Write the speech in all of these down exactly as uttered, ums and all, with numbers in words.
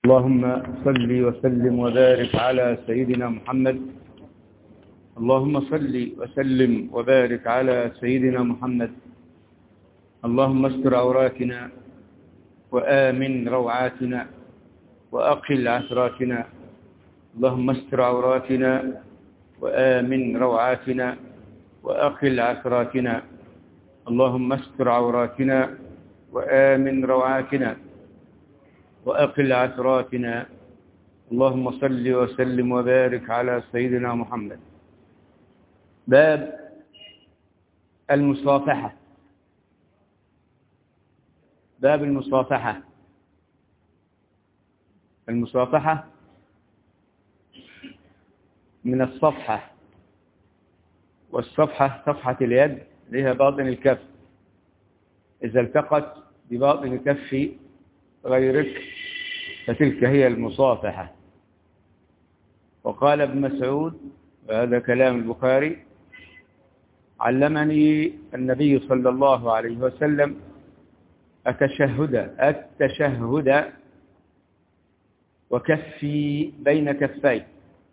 اللهم صل وسلم وبارك على سيدنا محمد. اللهم صل وسلم وبارك على سيدنا محمد. اللهم استر عوراتنا وآمن روعاتنا وأقل عثراتنا. اللهم استر عوراتنا وآمن روعاتنا وأقل عثراتنا. اللهم استر عوراتنا وآمن روعاتنا وأقل عثراتنا. اللهم صل وسلم وبارك على سيدنا محمد. باب المصافحة. باب المصافحة. المصافحة من الصفحة، والصفحة صفحة اليد لها باطن الكف، إذا التقت بباطن كف غيرك فتلك هي المصافحة. وقال ابن مسعود، وهذا كلام البخاري: علمني النبي صلى الله عليه وسلم التشهد التشهد وكفي بين كفي.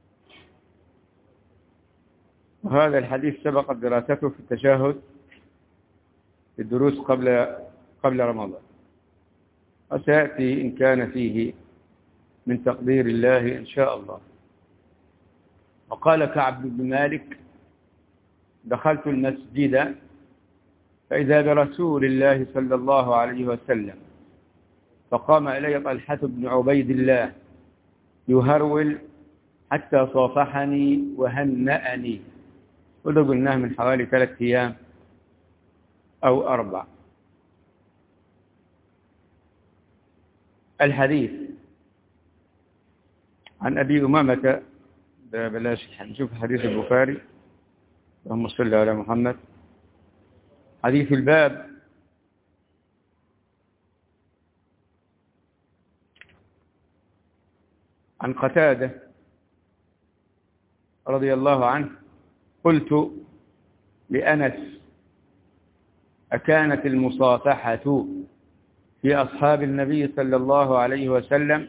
وهذا الحديث سبقت دراسته في التشهد في الدروس قبل قبل رمضان، وسيأتي إن كان فيه من تقدير الله إن شاء الله. وقال كعب بن مالك: دخلت المسجد فإذا برسول الله صلى الله عليه وسلم، فقام إلي طلحة بن عبيد الله يهرول حتى صافحني وهنأني. وده قلناه من حوالي ثلاثة أيام أو أربع. الحديث عن أبي أمامة، بلاش نشوف حديث البخاري. اللهم صل على محمد. حديث الباب: عن قتادة رضي الله عنه: قلت لأنس: أكانت المصافحة في أصحاب النبي صلى الله عليه وسلم؟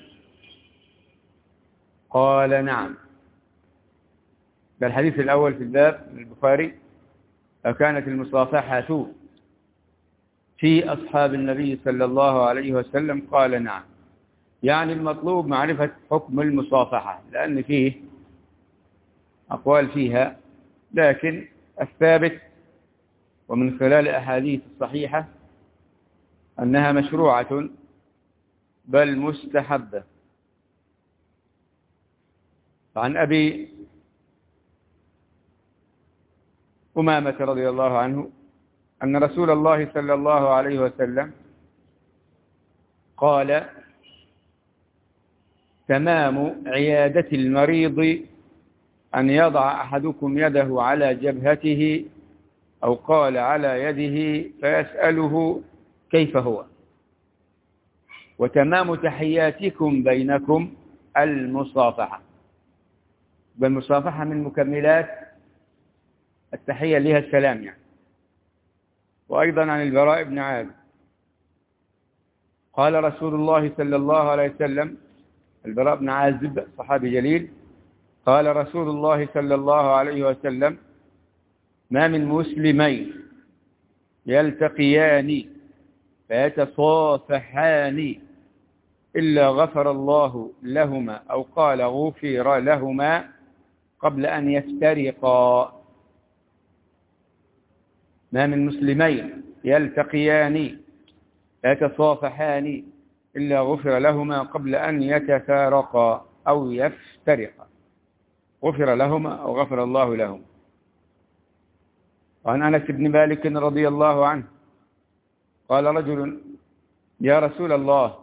قال: نعم. ده الحديث الأول في الباب من البخاري: أكانت المصافحة في أصحاب النبي صلى الله عليه وسلم؟ قال: نعم. يعني المطلوب معرفة حكم المصافحة، لأن فيه أقوال فيها، لكن الثابت ومن خلال أحاديث الصحيحة أنها مشروعة بل مستحبة. عن أبي أمامة رضي الله عنه أن رسول الله صلى الله عليه وسلم قال: تمام عيادة المريض أن يضع أحدكم يده على جبهته، أو قال على يده، فيسأله كيف هو. وتمام تحياتكم بينكم المصافحة. بالمصافحة من مكملات التحية لها السلام يعني. وأيضا عن البراء بن عازب قال رسول الله صلى الله عليه وسلم: البراء بن عازب صحابي جليل، قال رسول الله صلى الله عليه وسلم: ما من مسلمين يلتقيان فيتصافحان إلا غفر الله لهما، أو قال غفر لهما قبل أن يفترقا. ما من مسلمين يلتقيان فيتصافحان إلا غفر لهما قبل أن يتفارقا أو يفترقا. غفر لهما أو غفر الله لهم. وعن أنس بن مالك رضي الله عنه قال رجل: يا رسول الله،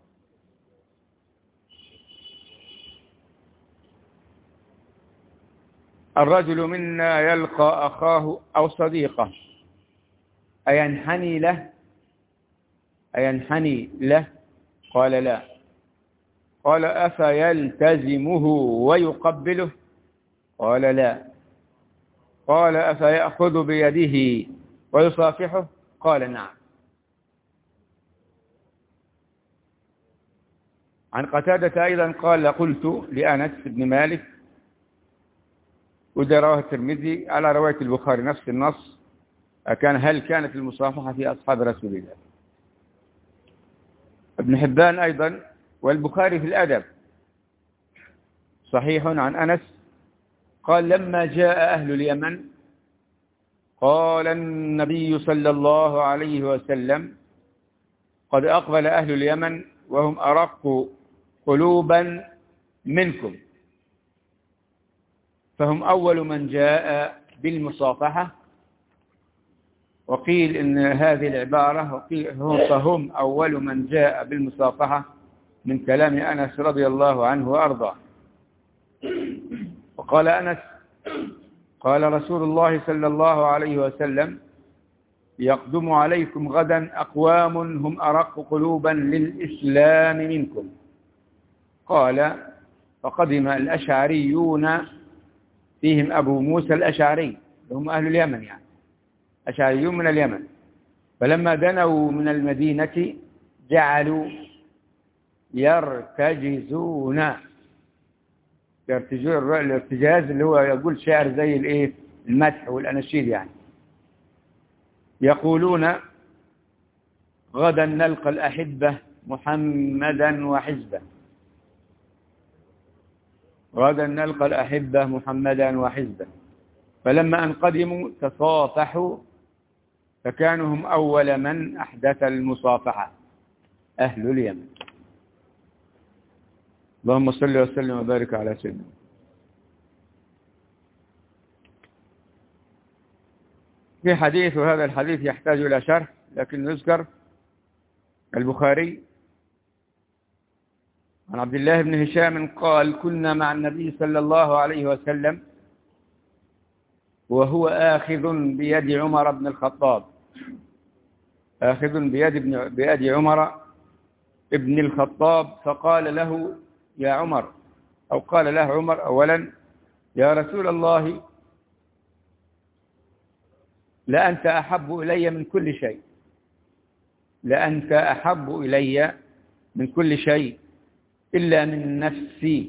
الرجل منا يلقى أخاه أو صديقه أينحني له أينحني له قال: لا. قال: أفيلتزمه ويقبله؟ قال: لا. قال: أفيأخذ بيده ويصافحه؟ قال: نعم. عن قتادة أيضا قال قلت لأنس بن مالك، وده رواه الترمذي على رواية البخاري نفس النص، كان هل كانت المصافحة في أصحاب رسول الله؟ ابن حبان أيضا والبخاري في الأدب صحيح عن أنس قال لما جاء أهل اليمن قال النبي صلى الله عليه وسلم قد أقبل أهل اليمن وهم أرق قلوبا منكم، فهم أول من جاء بالمصافحة. وقيل إن هذه العبارة وقيل فهم أول من جاء بالمصافحة من كلام أنس رضي الله عنه وأرضاه. وقال أنس قال رسول الله صلى الله عليه وسلم يقدم عليكم غدا أقوام هم أرق قلوبا للإسلام منكم. قال فقدم الأشعريون فيهم أبو موسى الأشعري، هم أهل اليمن يعني أشعريون من اليمن، فلما دنوا من المدينة جعلوا يرتجزون يرتجون الارتجاز اللي هو يقول شعر زي الايه المدح والأناشيد يعني، يقولون غدا نلقى الأحبة محمدا وحزبه، غدا نلقى الأحبة محمدا وحزبه. فلما أن قدموا تصافحوا فكانوا هم أول من أحدث المصافحة أهل اليمن. اللهم صل وسلم وبارك على سيدنا. في حديث، وهذا الحديث يحتاج إلى شرح لكن نذكر البخاري عن عبد الله بن هشام قال كنا مع النبي صلى الله عليه وسلم وهو آخذ بيد عمر بن الخطاب، آخذ بيد, بيد عمر ابن الخطاب، فقال له يا عمر، أو قال له عمر أولا يا رسول الله لأنت أحب إلي من كل شيء، لأنت أحب إلي من كل شيء إلا من نفسي.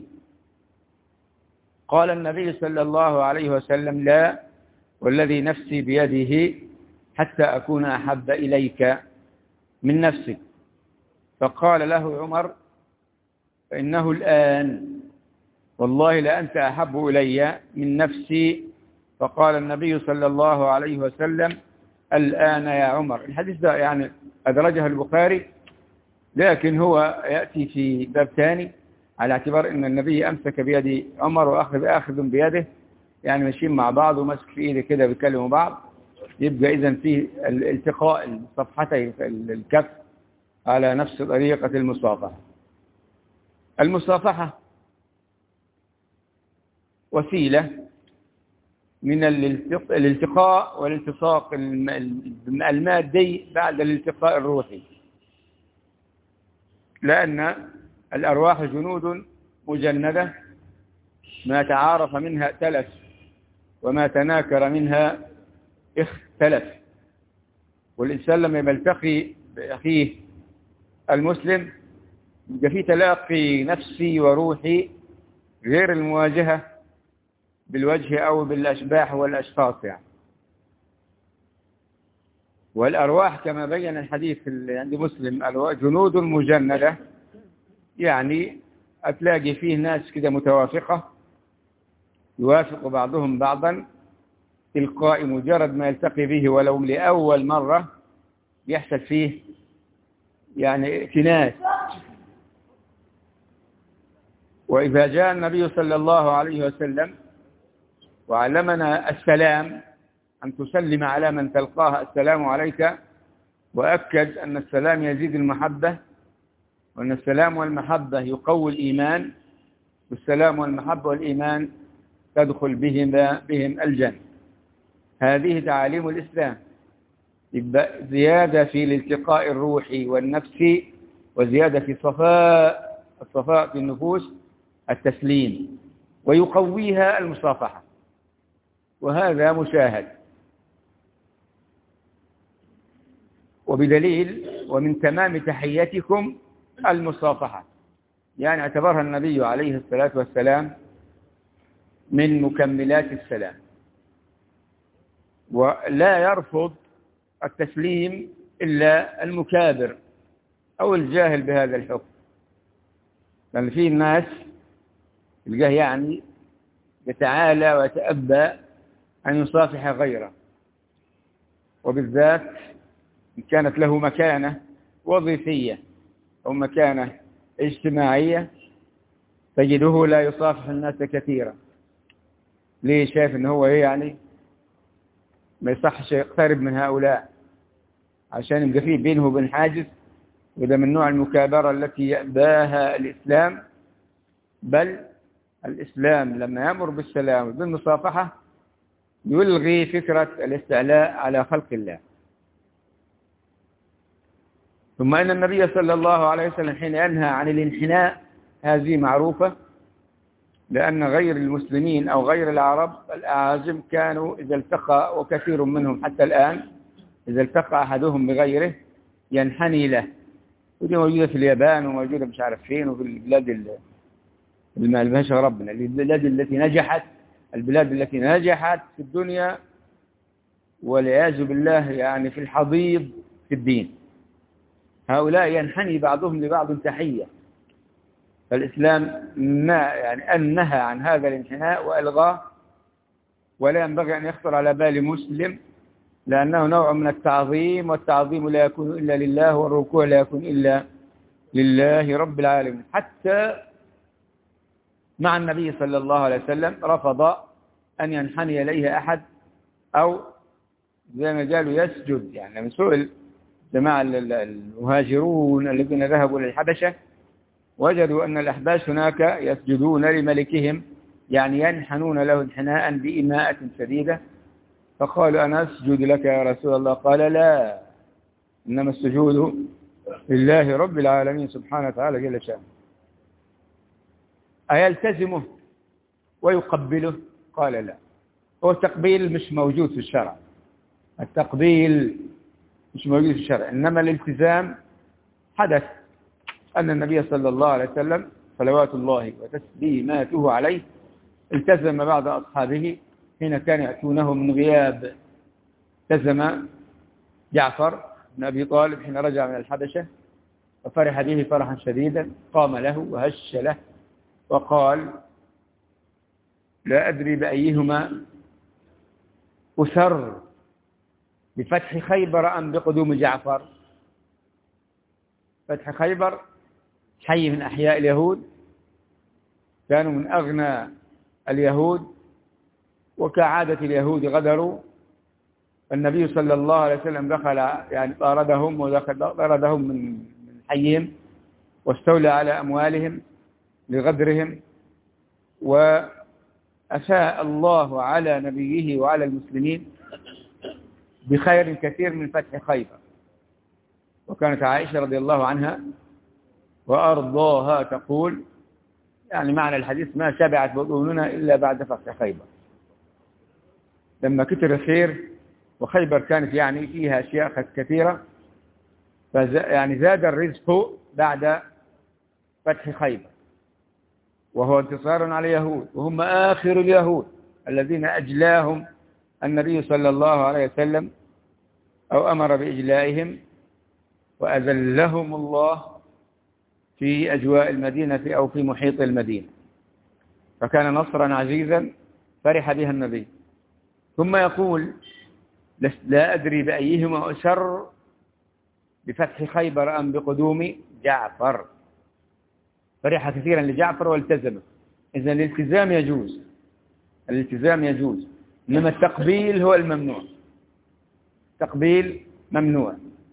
قال النبي صلى الله عليه وسلم لا والذي نفسي بيده حتى أكون أحب إليك من نفسك. فقال له عمر فإنه الآن والله لأنت أحب إلي من نفسي. فقال النبي صلى الله عليه وسلم الآن يا عمر. الحديث ده يعني أدرجه البخاري، لكن هو يأتي في باب ثاني على اعتبار أن النبي أمسك بيد عمر وأخذ آخذ بيده، يعني ماشيين مع بعض ومسك في إيده كده بيكلموا بعض، يبقى إذن فيه الالتقاء الصفحتين الكف على نفس طريقة المصافحة. المصافحة وسيلة من الالتقاء والالتصاق المادي بعد الالتقاء الروحي، لأن الأرواح جنود مجندة، ما تعارف منها ائتلف وما تناكر منها اختلف. والإنسان لما يلتقي بأخيه المسلم يبقى فيه تلاقي نفسي وروحي غير المواجهة بالوجه أو بالأشباح والأشخاص يعني. والأرواح كما بين الحديث عند مسلم جنود مجندة، يعني أتلاقي فيه ناس كده متوافقة يوافق بعضهم بعضا تلقاء، مجرد ما يلتقي به ولو لأول مرة يحصل فيه يعني ائتناس. وإذا جاء النبي صلى الله عليه وسلم وعلمنا السلام، أن تسلم على من تلقاه السلام عليك، وأكد أن السلام يزيد المحبة، وأن السلام والمحبة يقوي الإيمان، والسلام والمحبة والإيمان تدخل بهم, بهم الجنة. هذه تعاليم الإسلام، زيادة في الالتقاء الروحي والنفسي، وزيادة في صفاء الصفاء في النفوس التسليم، ويقويها المصافحة، وهذا مشاهد. وبدليل ومن تمام تحياتكم المصافحة، يعني اعتبرها النبي عليه الصلاة والسلام من مكملات السلام، ولا يرفض التسليم إلا المكابر أو الجاهل بهذا الحكم. لأن في الناس الجاه يعني يتعالى ويتأبى أن يصافح غيره، وبالذات إن كانت له مكانة وظيفية أو مكانة اجتماعية تجده لا يصافح الناس كثيرا. ليه؟ شايف إن هو إيه يعني ما يصحش يقترب من هؤلاء عشان يبقى فيه بينه وبين حاجز، وده من نوع المكابرة التي يأباها الإسلام. بل الإسلام لما يأمر بالسلام وبالمصافحة يلغي فكرة الاستعلاء على خلق الله. ثم أن النبي صلى الله عليه وسلم حين ينهى عن الانحناء هذه معروفة، لأن غير المسلمين أو غير العرب الأعاجم كانوا إذا التقى، وكثير منهم حتى الآن إذا التقى أحدهم بغيره ينحني له. ودي موجودة في اليابان وموجودة مش عارف فين، وفي البلاد اللي ما لهاش ربنا، البلاد التي نجحت، البلاد التي نجحت في الدنيا والعياذ بالله يعني في الحضيض في الدين، هؤلاء ينحني بعضهم لبعض تحية. فالإسلام ما يعني أنهى عن هذا الانحناء وألغاه، ولا ينبغي أن يخطر على بال مسلم، لأنه نوع من التعظيم، والتعظيم لا يكون إلا لله، والركوع لا يكون إلا لله رب العالمين. حتى مع النبي صلى الله عليه وسلم رفض أن ينحني إليه أحد، أو زي ما قالوا يسجد. يعني من سئل جماعة المهاجرون الذين ذهبوا للحبشة وجدوا أن الأحباش هناك يسجدون لملكهم، يعني ينحنون له انحناء بإماءة شديدة. فقالوا أنا أسجد لك يا رسول الله، قال لا، إنما السجود لله رب العالمين سبحانه وتعالى جل شأنه. أيلتزمه ويقبله؟ قال لا. هو التقبيل مش موجود في الشرع، التقبيل مش موجود في الشرع، إنما الالتزام حدث. أن النبي صلى الله عليه وسلم صلوات الله وتسليماته عليه التزم بعض أصحابه حين كان يأتونه من غياب. التزم جعفر بن أبي طالب حين رجع من الحبشة وفرح به فرحا شديدا، قام له وهش له وقال لا أدري بأيهما أسر، بفتح خيبر أم بقدوم جعفر. فتح خيبر حي من أحياء اليهود، كانوا من أغنى اليهود، وكعادة اليهود غدروا. النبي صلى الله عليه وسلم دخل يعني طاردهم وطاردهم من حيهم، واستولى على أموالهم لغدرهم. وأفاء الله على نبيه وعلى المسلمين بخير كثير من فتح خيبر. وكانت عائشة رضي الله عنها وأرضاها تقول يعني معنى الحديث ما شبعت بطوننا إلا بعد فتح خيبر، لما كتر الخير. وخيبر كانت يعني فيها أشياء كثيرة، يعني زاد الرزق بعد فتح خيبر، وهو انتصار على اليهود، وهم آخر اليهود الذين أجلاهم النبي صلى الله عليه وسلم أو أمر بإجلائهم، وأذلهم الله في أجواء المدينة أو في محيط المدينة. فكان نصرا عزيزا فرح بها النبي. ثم يقول لا أدري بأيهما أسر، بفتح خيبر أم بقدوم جعفر. فرح كثيرا لجعفر والتزمه. إذن الالتزام يجوز، الالتزام يجوز، إنما التقبيل هو الممنوع. التقبيل ممنوع.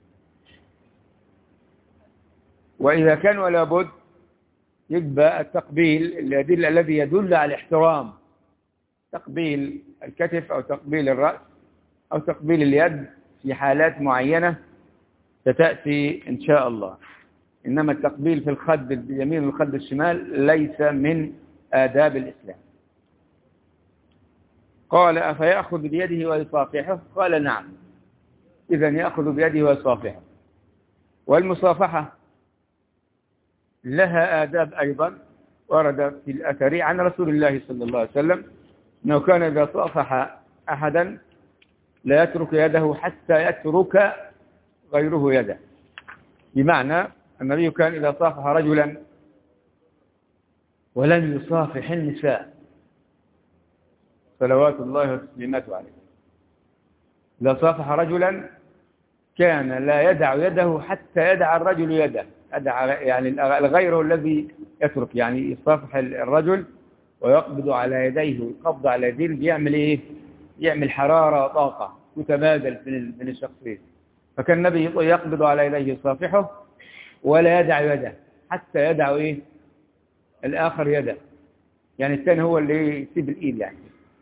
وإذا كان ولا بد يبقى التقبيل الذي الذي يدل على الاحترام، تقبيل الكتف أو تقبيل الرأس أو تقبيل اليد في حالات معينة ستأتي إن شاء الله. إنما التقبيل في الخد اليمين والخد الشمال ليس من آداب الإسلام. قال أفيأخذ بيده ويصافحه؟ قال نعم، إذن يأخذ بيده ويصافحه. والمصافحة لها آداب أيضا ورد في الأثر عن رسول الله صلى الله عليه وسلم أنه كان إذا صافح أحدا لا يترك يده حتى يترك غيره يده. بمعنى النبي كان إذا صافح رجلا ولم يصافح النساء صلوات الله وتسليماته عليه، إذا صافح رجلا كان لا يدع يده حتى يدع الرجل يده، يدع يعني الغير الذي يترك، يعني يصافح الرجل ويقبض على يديه، والقبض على يديه بيعمل إيه؟ يعمل حرارة وطاقة متبادل من الشخصين. فكان النبي يقبض على يديه يصافحه ولا يدع يده حتى يدع إيه؟ الآخر يده، يعني الثاني هو اللي يسيب الإيد يعني.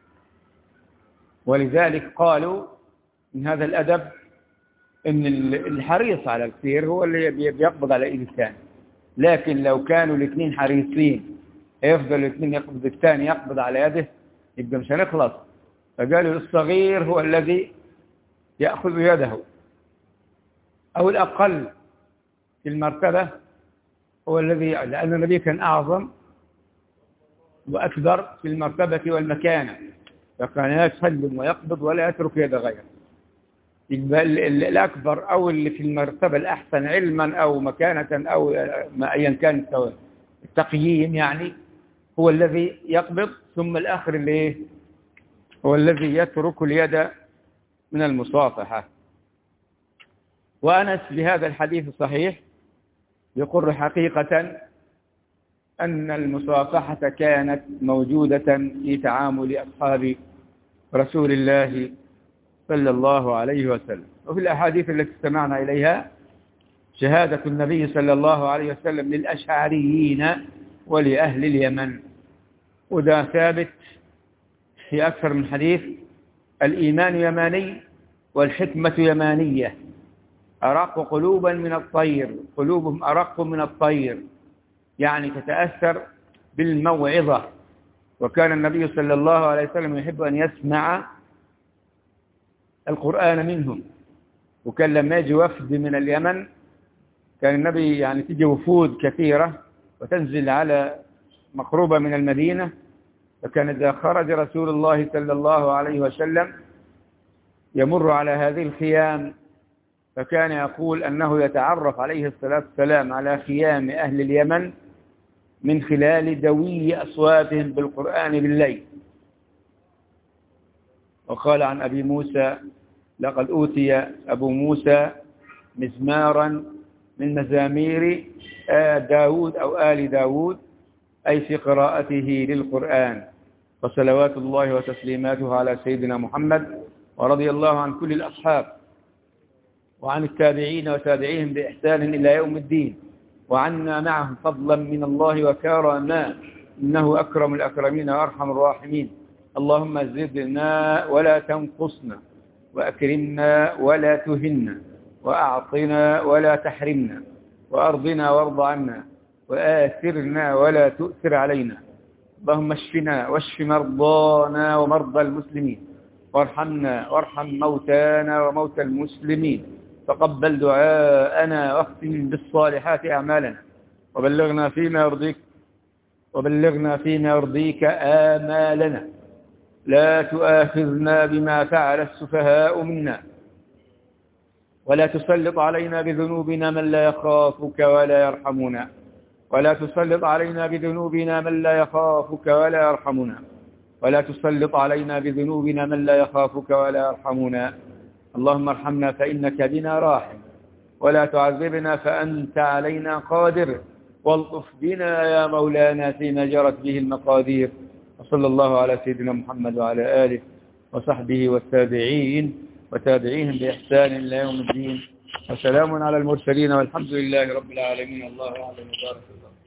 ولذلك قالوا من هذا الأدب إن الحريص على الخير هو اللي بيقبض على إيد الثاني، لكن لو كانوا الاثنين حريصين يفضل الاثنين يقبض الثاني يقبض على يده يبقى مش هنخلص. فقالوا الصغير هو الذي يأخذ يده، أو الأقل في المرتبة هو الذي، لأن النبي كان أعظم وأكبر في المرتبة والمكانة، فكان يسلم ويقبض ولا يترك يد غيره. يبقى الأكبر أو اللي في المرتبة الأحسن علما أو مكانة أو ما أيا كان التقييم يعني هو الذي يقبض، ثم الآخر اللي هو الذي يترك اليد من المصافحة. وأنس بهذا الحديث الصحيح يقر حقيقة أن المصافحة كانت موجودة في تعامل أصحاب رسول الله صلى الله عليه وسلم. وفي الأحاديث التي استمعنا إليها شهادة النبي صلى الله عليه وسلم للأشعريين ولأهل اليمن، وده ثابت في أكثر من حديث. الإيمان يماني والحكمة يمانية، أرق قلوبا من الطير، قلوبهم أرق من الطير، يعني تتأثر بالموعظة. وكان النبي صلى الله عليه وسلم يحب أن يسمع القرآن منهم. وكان لما يجي وفد من اليمن كان النبي يعني تيجي وفود كثيرة وتنزل على مقربة من المدينة، فكان إذا خرج رسول الله صلى الله عليه وسلم يمر على هذه الخيام، فكان يقول أنه يتعرف عليه الصلاة والسلام على خيام أهل اليمن من خلال دوي أصواتهم بالقرآن بالليل. وقال عن أبي موسى: لقد أوتي أبو موسى مزمارا من مزامير آل داود أو آل داود، أي في قراءته للقرآن. وصلوات الله وتسليماته على سيدنا محمد، ورضي الله عن كل الأصحاب وعن التابعين وتابعيهم بإحسان إلى يوم الدين، وعنا معهم فضلا من الله وكرما، إنه أكرم الأكرمين وأرحم الراحمين. اللهم زدنا ولا تنقصنا، وأكرمنا ولا تهنا، وأعطنا ولا تحرمنا، وأرضنا وارض عنا، وآثرنا ولا تؤثر علينا. اللهم اشفنا واشف مرضانا ومرضى المسلمين، وارحمنا وارحم موتانا وموتى المسلمين. تقبل دعاءنا واختم بالصالحات أعمالنا، وبلغنا فيما يرضيك وبلغنا فيما يرضيك آمالنا. لا تؤاخذنا بما فعل السفهاء منا، ولا تسلط علينا بذنوبنا من لا يخافك ولا يرحمنا، ولا تسلط علينا بذنوبنا من لا يخافك ولا يرحمنا، ولا تسلط علينا بذنوبنا من لا يخافك ولا يرحمنا. اللهم ارحمنا فإنك بنا راحم، ولا تعذبنا فأنت علينا قادر، والطف بنا يا مولانا فيما جرت به المقادير. وصلى الله على سيدنا محمد وعلى آله وصحبه والتابعين وتابعيهم بإحسان إلى يوم الدين. وسلام على المرسلين والحمد لله رب العالمين. الله أعلم. وبارك الله.